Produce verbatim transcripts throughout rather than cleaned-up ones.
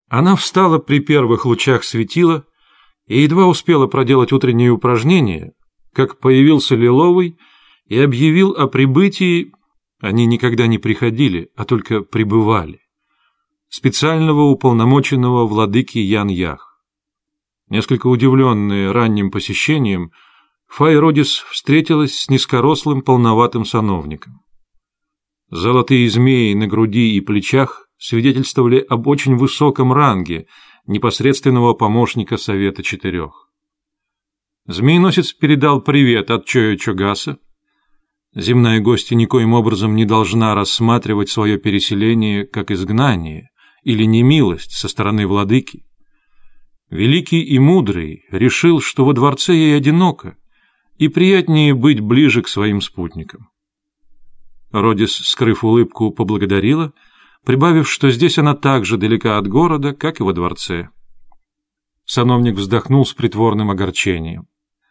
Она встала при первых лучах светила и едва успела проделать утренние упражнения, как появился Лиловый и объявил о прибытии, они никогда не приходили, а только прибывали, специального уполномоченного владыки Ян-Ях. Несколько удивленная ранним посещением, Фай-Родис встретилась с низкорослым полноватым сановником. Золотые змеи на груди и плечах свидетельствовали об очень высоком ранге непосредственного помощника Совета Четырех. Змееносец передал привет от Чойо-Чогаса. Земная гостья никоим образом не должна рассматривать свое переселение как изгнание или немилость со стороны владыки. Великий и мудрый решил, что во дворце ей одиноко, и приятнее быть ближе к своим спутникам. Родис, скрыв улыбку, поблагодарила, прибавив, что здесь она так же далека от города, как и во дворце. Сановник вздохнул с притворным огорчением.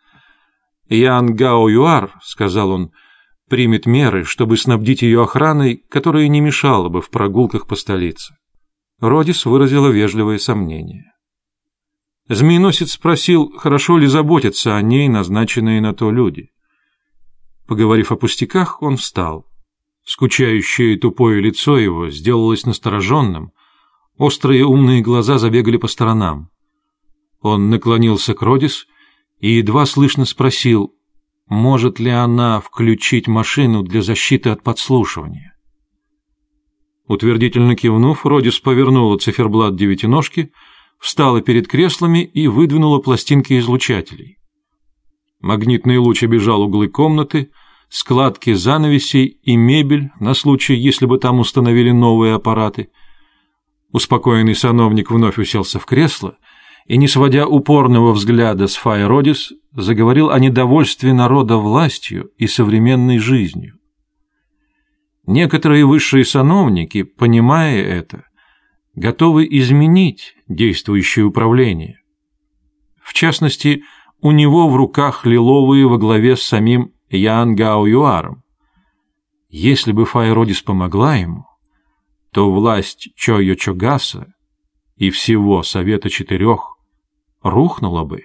«Ян Гао-Юар, — сказал он, — примет меры, чтобы снабдить ее охраной, которая не мешала бы в прогулках по столице». Родис выразила вежливое сомнение. Змееносец спросил, хорошо ли заботятся о ней назначенные на то люди. Поговорив о пустяках, он встал. Скучающее и тупое лицо его сделалось настороженным, острые умные глаза забегали по сторонам. Он наклонился к Родис и едва слышно спросил, может ли она включить машину для защиты от подслушивания. Утвердительно кивнув, Родис повернула циферблат девятиножки, встала перед креслами и выдвинула пластинки излучателей. Магнитный луч обежал углы комнаты, складки занавесей и мебель на случай, если бы там установили новые аппараты. Успокоенный сановник вновь уселся в кресло и, не сводя упорного взгляда с Фай-Родис, заговорил о недовольстве народа властью и современной жизнью. Некоторые высшие сановники, понимая это, готовы изменить действующее управление. В частности, у него в руках Лиловые во главе с самим Ян Гао-Юаром. Если бы Фай-Родис помогла ему, то власть Чойо-Чогаса и всего Совета Четырех рухнула бы.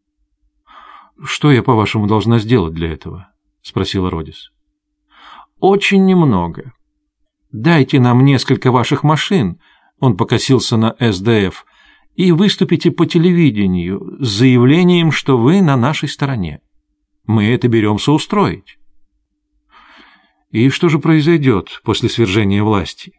«Что я, по-вашему, должна сделать для этого?» — спросила Родис. «Очень немного. Дайте нам несколько ваших машин», — он покосился на эс дэ эф, «и выступите по телевидению с заявлением, что вы на нашей стороне. Мы это беремся устроить». «И что же произойдет после свержения власти?»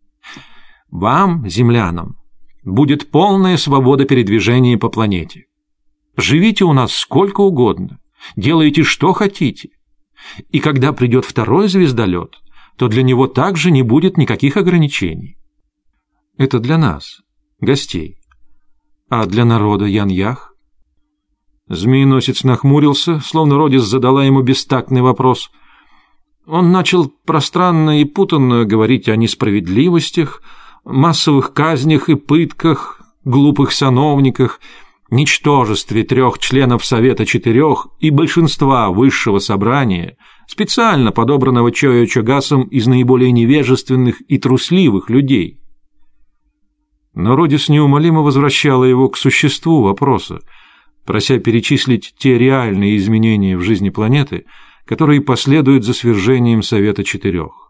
«Вам, землянам, будет полная свобода передвижения по планете. Живите у нас сколько угодно, делайте что хотите. И когда придет второй звездолет, то для него также не будет никаких ограничений». «Это для нас, гостей. А для народа Ян-Ях?» Змееносец нахмурился, словно Родис задала ему бестактный вопрос. Он начал пространно и путанно говорить о несправедливостях, массовых казнях и пытках, глупых сановниках, ничтожестве трех членов Совета Четырех и большинства высшего собрания, специально подобранного Чойо-Чогасом из наиболее невежественных и трусливых людей. Но Родис неумолимо возвращала его к существу вопроса, прося перечислить те реальные изменения в жизни планеты, которые последуют за свержением Совета Четырех.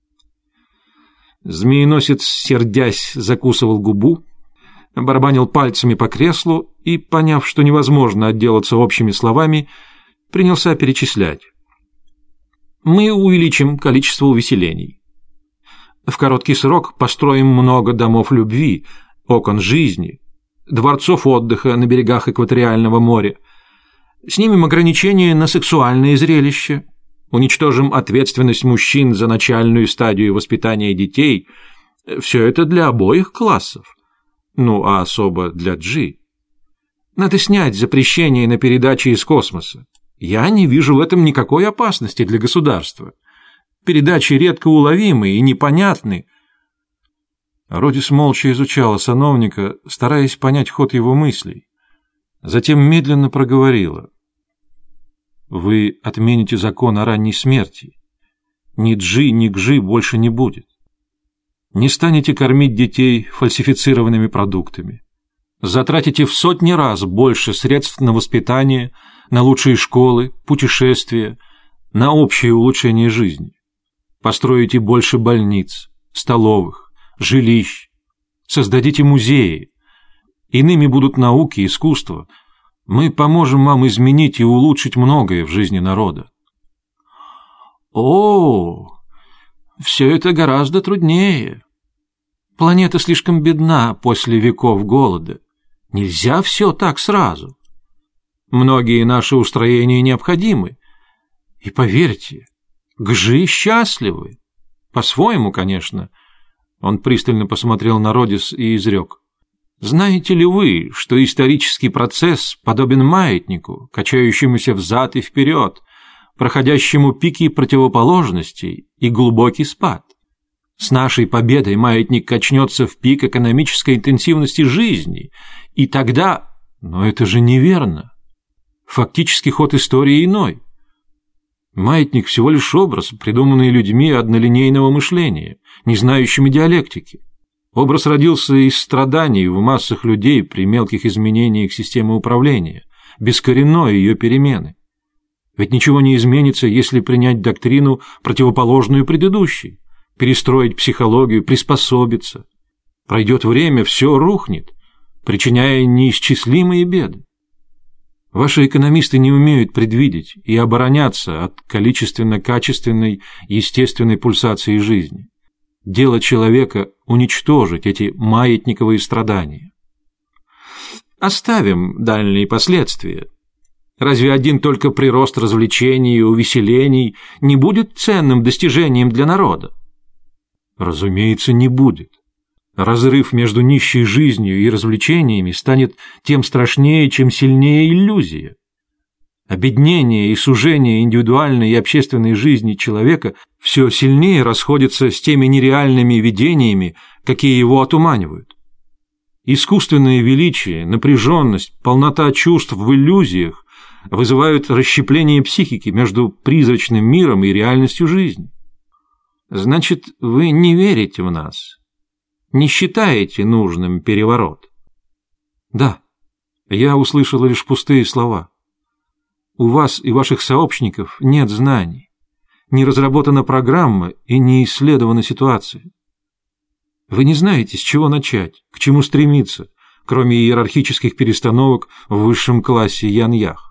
Змееносец, сердясь, закусывал губу, барабанил пальцами по креслу и, поняв, что невозможно отделаться общими словами, принялся перечислять. «Мы увеличим количество увеселений. В короткий срок построим много домов любви, окон жизни, дворцов отдыха на берегах экваториального моря. Снимем ограничения на сексуальные зрелища, уничтожим ответственность мужчин за начальную стадию воспитания детей. Все это для обоих классов, ну а особо для Джи. Надо снять запрещение на передачи из космоса. Я не вижу в этом никакой опасности для государства. Передачи редко уловимы и непонятны». Родис молча изучала сановника, стараясь понять ход его мыслей. Затем медленно проговорила. «Вы отмените закон о ранней смерти. Ни Джи, ни Гжи больше не будет. Не станете кормить детей фальсифицированными продуктами. Затратите в сотни раз больше средств на воспитание, на лучшие школы, путешествия, на общее улучшение жизни. Построите больше больниц, столовых, жилищ. Создадите музеи. Иными будут науки, искусство. Мы поможем вам изменить и улучшить многое в жизни народа. О, все это гораздо труднее. Планета слишком бедна после веков голода. Нельзя все так сразу. Многие наши устроения необходимы. И поверьте, гжи счастливы. По-своему, конечно. Он пристально посмотрел на Родис и изрек. Знаете ли вы, что исторический процесс подобен маятнику, качающемуся взад и вперед, проходящему пики противоположностей и глубокий спад? С нашей победой маятник качнется в пик экономической интенсивности жизни, и тогда... Но это же неверно. Фактически ход истории иной. Маятник всего лишь образ, придуманный людьми однолинейного мышления, не знающими диалектики. Образ родился из страданий в массах людей при мелких изменениях системы управления, без коренной ее перемены. Ведь ничего не изменится, если принять доктрину, противоположную предыдущей, перестроить психологию, приспособиться. Пройдет время, все рухнет, причиняя неисчислимые беды. Ваши экономисты не умеют предвидеть и обороняться от количественно-качественной естественной пульсации жизни. Дело человека – уничтожить эти маятниковые страдания. Оставим дальние последствия. Разве один только прирост развлечений и увеселений не будет ценным достижением для народа? Разумеется, не будет. Разрыв между нищей жизнью и развлечениями станет тем страшнее, чем сильнее иллюзия. Обеднение и сужение индивидуальной и общественной жизни человека все сильнее расходится с теми нереальными видениями, какие его отуманивают. Искусственное величие, напряженность, полнота чувств в иллюзиях вызывают расщепление психики между призрачным миром и реальностью жизни. Значит, вы не верите в нас? Не считаете нужным переворот? Да, я услышала лишь пустые слова. У вас и ваших сообщников нет знаний, не разработана программа и не исследована ситуация. Вы не знаете, с чего начать, к чему стремиться, кроме иерархических перестановок в высшем классе Янь-Ях.